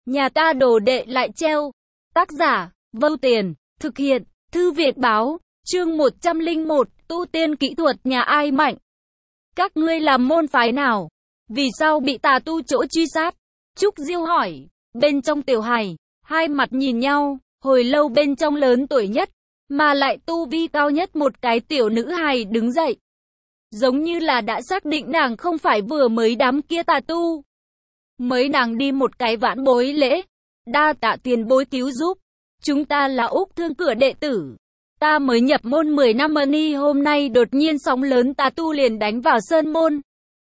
Nhà ta đồ đệ lại treo. Tác giả, Vâu Tiền, thực hiện, Thư viện báo, chương 101, tu tiên kỹ thuật nhà ai mạnh? Các ngươi làm môn phái nào? Vì sao bị tà tu chỗ truy sát? Trúc Diêu hỏi. Bên trong Tiểu Hải, hai mặt nhìn nhau, hồi lâu bên trong lớn tuổi nhất, mà lại tu vi cao nhất một cái tiểu nữ hài đứng dậy. Giống như là đã xác định nàng không phải vừa mới đám kia tà tu. Mới nàng đi một cái vãn bối lễ. Đa tạ tiền bối cứu giúp. Chúng ta là Úc Thương Cửa đệ tử. Ta mới nhập môn 10 năm ni hôm nay đột nhiên sóng lớn tà tu liền đánh vào sơn môn.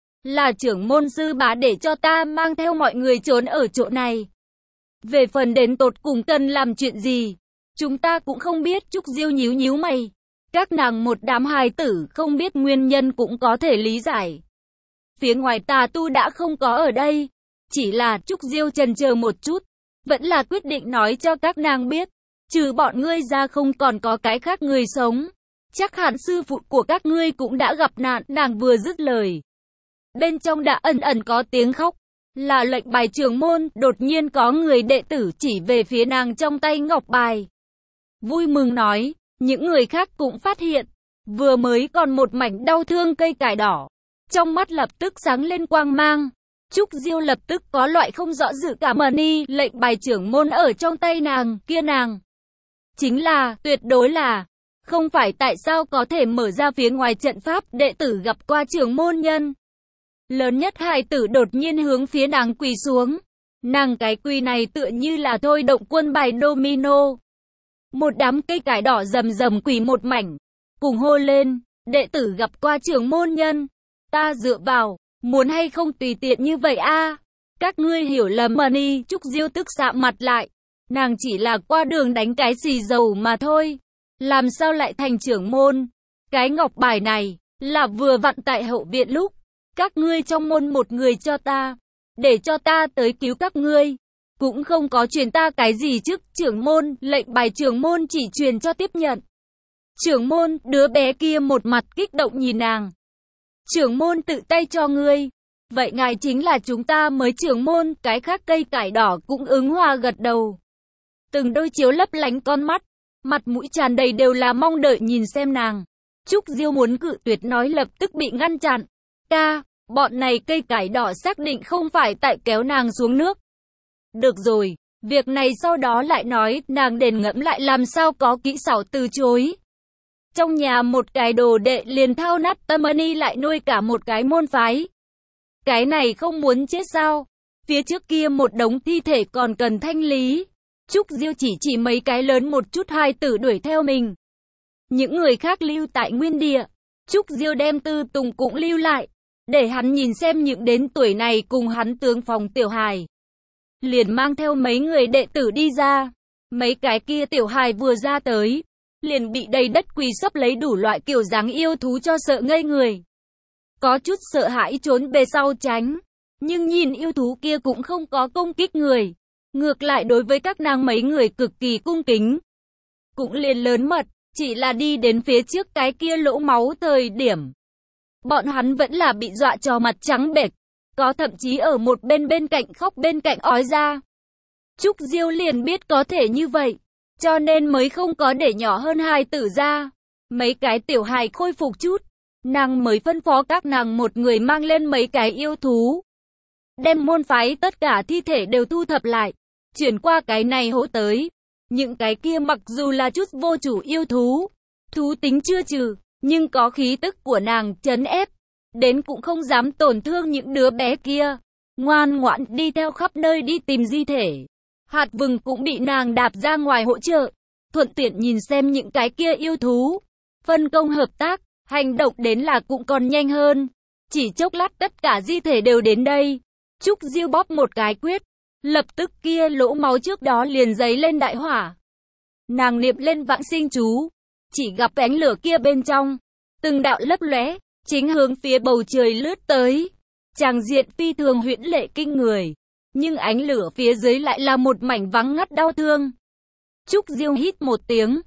Là trưởng môn sư bá để cho ta mang theo mọi người trốn ở chỗ này. Về phần đến tột cùng cần làm chuyện gì, chúng ta cũng không biết. Trúc Diêu nhíu nhíu mày. Các nàng một đám hài tử không biết nguyên nhân cũng có thể lý giải. Phía ngoài tà tu đã không có ở đây. Chỉ là Trúc Diêu chần chờ một chút, vẫn là quyết định nói cho các nàng biết. Trừ bọn ngươi ra không còn có cái khác người sống. Chắc hẳn sư phụ của các ngươi cũng đã gặp nạn. Nàng vừa dứt lời, bên trong đã ẩn ẩn có tiếng khóc. Là lệnh bài trưởng môn. Đột nhiên có người đệ tử chỉ về phía nàng trong tay ngọc bài. Vui mừng nói, những người khác cũng phát hiện. Vừa mới còn một mảnh đau thương cây cải đỏ. Trong mắt lập tức sáng lên quang mang. Trúc Diêu lập tức có loại không rõ dự cảm. Ni lệnh bài trưởng môn ở trong tay nàng, kia nàng chính là, tuyệt đối là, không phải tại sao có thể mở ra phía ngoài trận pháp. Đệ tử gặp qua trưởng môn nhân. Lớn nhất hài tử đột nhiên hướng phía nàng quỳ xuống. Nàng cái quỳ này tựa như là thôi động quân bài domino. Một đám cây cải đỏ rầm rầm quỳ một mảnh, cùng hô lên, đệ tử gặp qua trưởng môn nhân. Ta dựa vào, muốn hay không tùy tiện như vậy a? Các ngươi hiểu lầm. Ni Trúc Diêu tức sạm mặt lại. Nàng chỉ là qua đường đánh cái xì dầu mà thôi. Làm sao lại thành trưởng môn? Cái ngọc bài này là vừa vặn tại hậu viện lúc các ngươi trong môn một người cho ta, để cho ta tới cứu các ngươi. Cũng không có truyền ta cái gì trước trưởng môn. Lệnh bài trưởng môn chỉ truyền cho tiếp nhận. Trưởng môn, đứa bé kia một mặt kích động nhìn nàng. Trưởng môn tự tay cho ngươi. Vậy ngài chính là chúng ta mới trưởng môn. Cái khác cây cải đỏ cũng ứng hòa gật đầu. Từng đôi chiếu lấp lánh con mắt, mặt mũi tràn đầy đều là mong đợi nhìn xem nàng. Trúc Diêu muốn cự tuyệt nói lập tức bị ngăn chặn. Ca, bọn này cây cải đỏ xác định không phải tại kéo nàng xuống nước. Được rồi, việc này sau đó lại nói. Nàng đền ngẫm lại làm sao có kỹ xảo từ chối. Trong nhà một cái đồ đệ liền thao nát tâm. Ni lại nuôi cả một cái môn phái. Cái này không muốn chết sao? Phía trước kia một đống thi thể còn cần thanh lý. Trúc Diêu chỉ mấy cái lớn một chút hài tử đuổi theo mình. Những người khác lưu tại nguyên địa. Trúc Diêu đem Tư Tùng cũng lưu lại, để hắn nhìn xem những đến tuổi này cùng hắn tướng phòng tiểu hài. Liền mang theo mấy người đệ tử đi ra. Mấy cái kia tiểu hài vừa ra tới, liền bị đầy đất quỳ sấp lấy đủ loại kiểu dáng yêu thú cho sợ ngây người. Có chút sợ hãi trốn về sau tránh. Nhưng nhìn yêu thú kia cũng không có công kích người. Ngược lại đối với các nàng mấy người cực kỳ cung kính. Cũng liền lớn mật, chỉ là đi đến phía trước cái kia lỗ máu thời điểm. Bọn hắn vẫn là bị dọa cho mặt trắng bệch. Có thậm chí ở một bên cạnh khóc bên cạnh ói ra. Trúc Diêu liền biết có thể như vậy, cho nên mới không có để nhỏ hơn hài tử ra. Mấy cái tiểu hài khôi phục chút, nàng mới phân phó các nàng một người mang lên mấy cái yêu thú. Đem môn phái tất cả thi thể đều thu thập lại, chuyển qua cái này hỗ tới. Những cái kia mặc dù là chút vô chủ yêu thú, thú tính chưa trừ, nhưng có khí tức của nàng trấn ép, đến cũng không dám tổn thương những đứa bé kia. Ngoan ngoãn đi theo khắp nơi đi tìm di thể. Hạt Vừng cũng bị nàng đạp ra ngoài hỗ trợ, thuận tiện nhìn xem những cái kia yêu thú. Phân công hợp tác, hành động đến là cũng còn nhanh hơn. Chỉ chốc lát tất cả di thể đều đến đây. Trúc Diêu bóp một cái quyết, lập tức kia lỗ máu trước đó liền giấy lên đại hỏa. Nàng niệm lên vãng sinh chú, chỉ gặp ánh lửa kia bên trong, từng đạo lấp lóe, chính hướng phía bầu trời lướt tới. Tràng diện phi thường huyễn lệ kinh người, nhưng ánh lửa phía dưới lại là một mảnh vắng ngắt đau thương. Trúc Diêu hít một tiếng,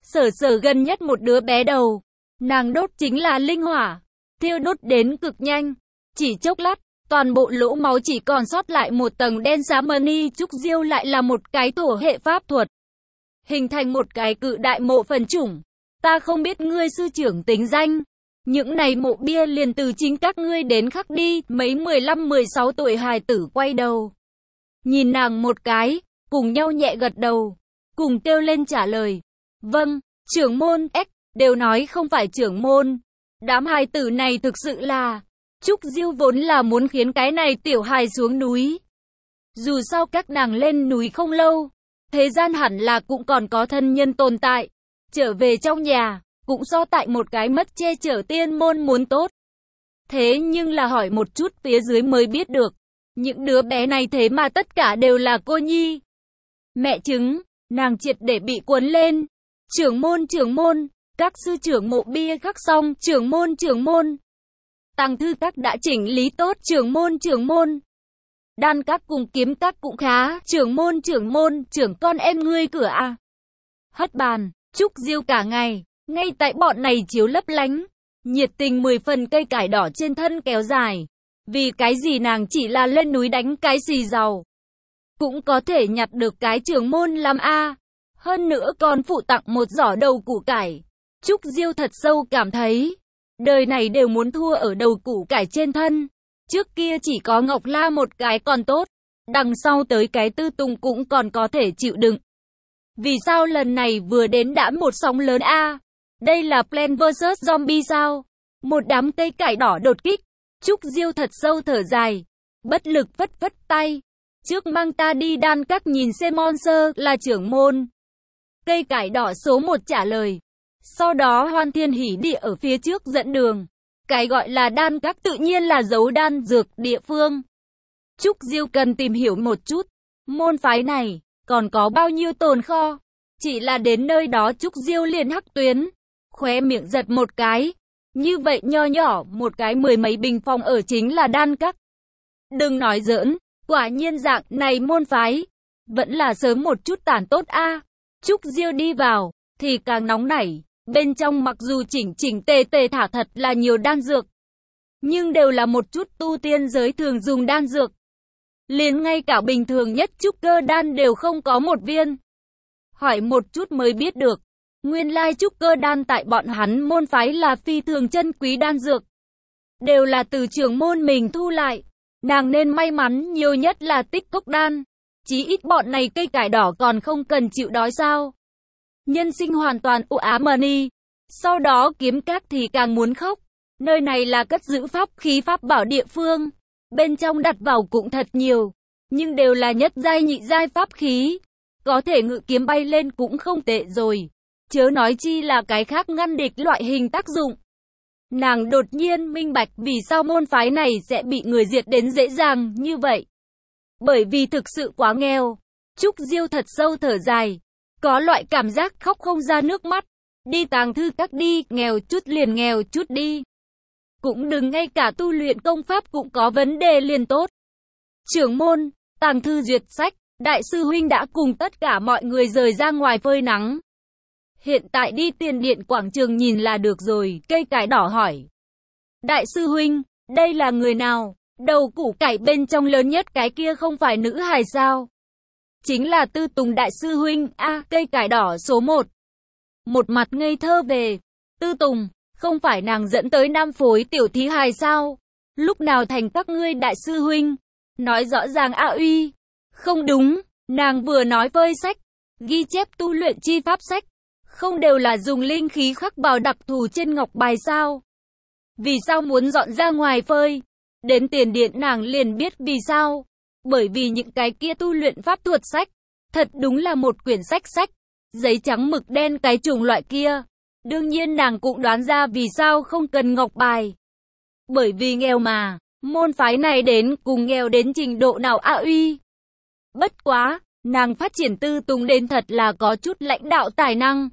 sờ gần nhất một đứa bé đầu. Nàng đốt chính là linh hỏa, thiêu đốt đến cực nhanh. Chỉ chốc lát, Toàn bộ lỗ máu chỉ còn sót lại một tầng đen xám. Ni Trúc Diêu lại là một cái thổ hệ pháp thuật, hình thành một cái cự đại mộ phần chủng. Ta không biết ngươi sư trưởng tính danh. Những này mộ bia liền từ chính các ngươi đến khắc đi. Mấy 15-16 tuổi hài tử quay đầu nhìn nàng một cái, cùng nhau nhẹ gật đầu, cùng kêu lên trả lời. Vâng, trưởng môn. Đều nói không phải trưởng môn. Đám hài tử này thực sự là... Trúc Diêu vốn là muốn khiến cái này tiểu hài xuống núi. Dù sao các nàng lên núi không lâu, thế gian hẳn là cũng còn có thân nhân tồn tại. Trở về trong nhà, cũng so tại một cái mất che chở tiên môn muốn tốt. Thế nhưng là hỏi một chút phía dưới mới biết được, những đứa bé này thế mà tất cả đều là cô nhi. Mẹ chứng, nàng triệt để bị cuốn lên. Trưởng môn, các sư trưởng mộ bia khắc xong. Trưởng môn. Tàng thư các đã chỉnh lý tốt. Trưởng môn. Đan các cùng kiếm các cũng khá. Trưởng môn, trưởng con em ngươi cửa à. Hất bàn, Trúc Diêu cả ngày, ngay tại bọn này chiếu lấp lánh, nhiệt tình 10 phần. Cây cải đỏ trên thân kéo dài. Vì cái gì nàng chỉ là lên núi đánh cái xì dầu, cũng có thể nhặt được cái trưởng môn làm a. Hơn nữa còn phụ tặng một giỏ đầu củ cải. Trúc Diêu thật sâu cảm thấy, đời này đều muốn thua ở đầu củ cải trên thân. Trước kia chỉ có Ngọc La một cái còn tốt, đằng sau tới cái Tư Tùng cũng còn có thể chịu đựng. Vì sao lần này vừa đến đã một sóng lớn a? Đây là Plants vs Zombie sao? Một đám cây cải đỏ đột kích. Trúc Diêu thật sâu thở dài, bất lực phất phất tay. Trước mang ta đi đan các nhìn xem Monster là trưởng môn. Cây cải đỏ số 1 trả lời. Sau đó Hoan Thiên Hỉ đi ở phía trước dẫn đường. Cái gọi là đan các tự nhiên là giấu đan dược địa phương. Trúc Diêu cần tìm hiểu một chút, môn phái này còn có bao nhiêu tồn kho. Chỉ là đến nơi đó Trúc Diêu liền hắc tuyến, khóe miệng giật một cái. Như vậy nho nhỏ một cái 10 mấy bình phong ở chính là đan các. Đừng nói giỡn, quả nhiên dạng này môn phái vẫn là sớm một chút tản tốt a. Trúc Diêu đi vào thì càng nóng nảy, bên trong mặc dù chỉnh tề thả thật là nhiều đan dược, nhưng đều là một chút tu tiên giới thường dùng đan dược. Liền ngay cả bình thường nhất trúc cơ đan đều không có một viên. Hỏi một chút mới biết được, nguyên lai trúc cơ đan tại bọn hắn môn phái là phi thường chân quý đan dược, đều là từ trưởng môn mình thu lại. Nàng nên may mắn nhiều nhất là tích cốc đan, chí ít bọn này cây cải đỏ còn không cần chịu đói sao. Nhân sinh hoàn toàn u ám đi. Sau đó kiếm các thì càng muốn khóc. Nơi này là cất giữ pháp khí pháp bảo địa phương, bên trong đặt vào cũng thật nhiều, nhưng đều là nhất giai nhị giai pháp khí, có thể ngự kiếm bay lên cũng không tệ rồi, chớ nói chi là cái khác ngăn địch loại hình tác dụng. Nàng đột nhiên minh bạch vì sao môn phái này sẽ bị người diệt đến dễ dàng như vậy. Bởi vì thực sự quá nghèo. Trúc Diêu thật sâu thở dài, có loại cảm giác khóc không ra nước mắt. Đi tàng thư các đi, nghèo chút liền nghèo chút đi. Cũng đừng ngay cả tu luyện công pháp cũng có vấn đề liền tốt. Trưởng môn, tàng thư duyệt sách, đại sư huynh đã cùng tất cả mọi người rời ra ngoài phơi nắng. Hiện tại đi tiền điện quảng trường nhìn là được rồi. Cây cải đỏ hỏi. Đại sư huynh, đây là người nào? Đầu củ cải bên trong lớn nhất cái kia không phải nữ hài sao? Chính là Tư Tùng đại sư huynh. Cây cải đỏ số 1. Một mặt ngây thơ về. Tư Tùng, không phải nàng dẫn tới nam phối tiểu thí hài sao? Lúc nào thành các ngươi đại sư huynh? Nói rõ ràng uy. Không đúng, nàng vừa nói phơi sách, ghi chép tu luyện chi pháp sách, không đều là dùng linh khí khắc vào đặc thù trên ngọc bài sao? Vì sao muốn dọn ra ngoài phơi? Đến tiền điện nàng liền biết vì sao. Bởi vì những cái kia tu luyện pháp thuật sách, thật đúng là một quyển sách, giấy trắng mực đen cái chủng loại kia. Đương nhiên nàng cũng đoán ra vì sao không cần ngọc bài. Bởi vì nghèo mà, môn phái này đến cùng nghèo đến trình độ nào uy. Bất quá, nàng phát triển Tư Tùng đến thật là có chút lãnh đạo tài năng.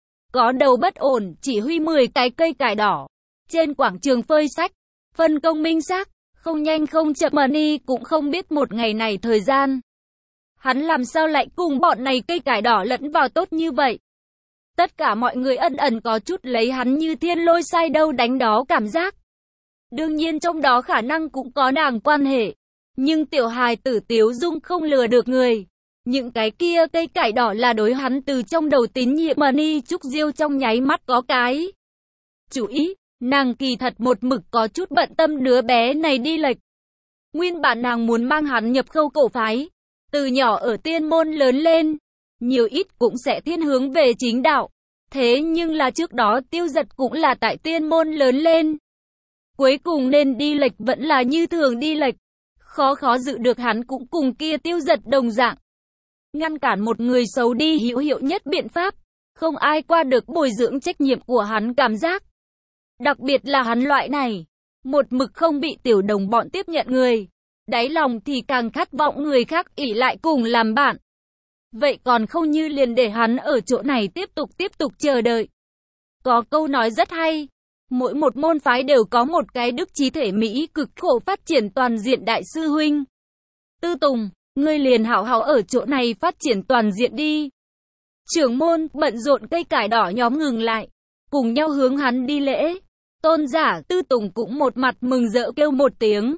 Có đầu bất ổn, chỉ huy 10 cái cây cải đỏ. Trên quảng trường phơi sách, phân công minh xác, không nhanh không chậm ni cũng không biết một ngày này thời gian. Hắn làm sao lại cùng bọn này cây cải đỏ lẫn vào tốt như vậy? Tất cả mọi người ẩn ẩn có chút lấy hắn như thiên lôi sai đâu đánh đó cảm giác. Đương nhiên trong đó khả năng cũng có nàng quan hệ. Nhưng tiểu hài tử Tiếu Dung không lừa được người. Những cái kia cây cải đỏ là đối hắn từ trong đầu tín nhiệm mà Ni Trúc Diêu trong nháy mắt có cái chú ý, nàng kỳ thật một mực có chút bận tâm đứa bé này đi lệch. Nguyên bản nàng muốn mang hắn nhập khâu cổ phái, từ nhỏ ở tiên môn lớn lên, nhiều ít cũng sẽ thiên hướng về chính đạo. Thế nhưng là trước đó Tiêu Giật cũng là tại tiên môn lớn lên. Cuối cùng nên đi lệch vẫn là như thường đi lệch. Khó dự được hắn cũng cùng kia Tiêu Giật đồng dạng. Ngăn cản một người xấu đi hữu hiệu nhất biện pháp, không ai qua được bồi dưỡng trách nhiệm của hắn cảm giác. Đặc biệt là hắn loại này, một mực không bị tiểu đồng bọn tiếp nhận người, đáy lòng thì càng khát vọng người khác ỷ lại cùng làm bạn. Vậy còn không như liền để hắn ở chỗ này tiếp tục chờ đợi. Có câu nói rất hay, mỗi một môn phái đều có một cái đức trí thể Mỹ cực khổ phát triển toàn diện đại sư huynh. Tư Tùng, ngươi liền hảo hảo ở chỗ này phát triển toàn diện đi. Trưởng môn bận rộn cây cải đỏ nhóm ngừng lại, cùng nhau hướng hắn đi lễ. Tôn giả Tư Tùng cũng một mặt mừng rỡ kêu một tiếng.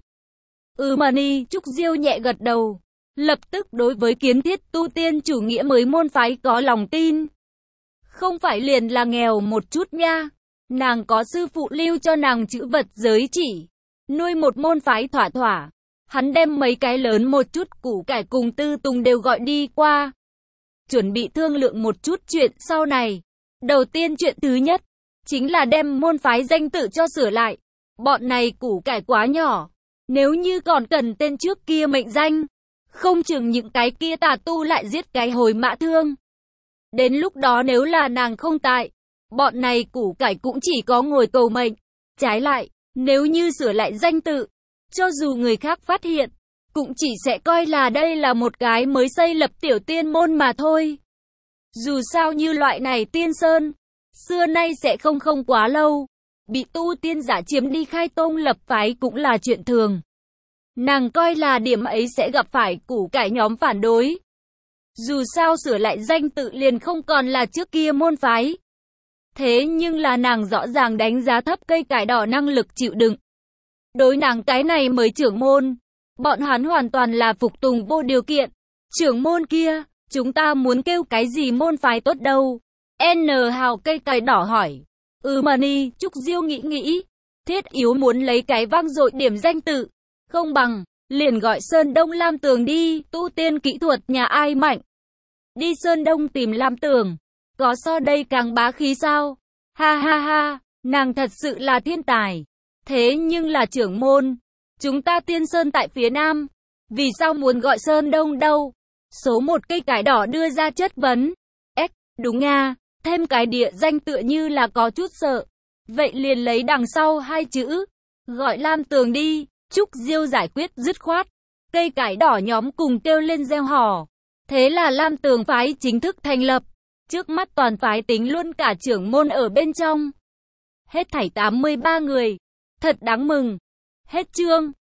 Mà Ni Trúc Diêu nhẹ gật đầu, lập tức đối với kiến thiết tu tiên chủ nghĩa mới môn phái có lòng tin. Không phải liền là nghèo một chút nha, nàng có sư phụ lưu cho nàng chữ vật giới chỉ, nuôi một môn phái thỏa. Hắn đem mấy cái lớn một chút củ cải cùng Tư Tùng đều gọi đi qua. Chuẩn bị thương lượng một chút chuyện sau này. Đầu tiên chuyện thứ nhất, chính là đem môn phái danh tự cho sửa lại. Bọn này củ cải quá nhỏ. Nếu như còn cần tên trước kia mệnh danh, không chừng những cái kia tà tu lại giết cái hồi mã thương. Đến lúc đó nếu là nàng không tại, bọn này củ cải cũng chỉ có ngồi cầu mệnh. Trái lại, nếu như sửa lại danh tự, cho dù người khác phát hiện, cũng chỉ sẽ coi là đây là một cái mới xây lập tiểu tiên môn mà thôi. Dù sao như loại này tiên sơn, xưa nay sẽ không quá lâu, bị tu tiên giả chiếm đi khai tông lập phái cũng là chuyện thường. Nàng coi là điểm ấy sẽ gặp phải củ cải nhóm phản đối. Dù sao sửa lại danh tự liền không còn là trước kia môn phái. Thế nhưng là nàng rõ ràng đánh giá thấp cây cải đỏ năng lực chịu đựng. Đối nàng cái này mới trưởng môn, bọn hắn hoàn toàn là phục tùng vô điều kiện. Trưởng môn kia, chúng ta muốn kêu cái gì môn phái tốt đâu? N Hào cây cải đỏ hỏi. Mà Ni Trúc Diêu nghĩ, thiết yếu muốn lấy cái vang dội điểm danh tự, không bằng, liền gọi Sơn Đông Lam Tường đi, tu tiên kỹ thuật nhà ai mạnh. Đi Sơn Đông tìm Lam Tường, có so đây càng bá khí sao? Ha, nàng thật sự là thiên tài. Thế nhưng là trưởng môn, chúng ta tiên sơn tại phía nam, vì sao muốn gọi Sơn Đông đâu? Số một cây cải đỏ đưa ra chất vấn. Đúng nha, thêm cái địa danh tựa như là có chút sợ. Vậy liền lấy đằng sau hai chữ, gọi Lam Tường đi. Trúc Diêu giải quyết dứt khoát. Cây cải đỏ nhóm cùng kêu lên reo hò. Thế là Lam Tường phái chính thức thành lập. Trước mắt toàn phái tính luôn cả trưởng môn ở bên trong. Hết thảy 83 người. Thật đáng mừng. Hết chương.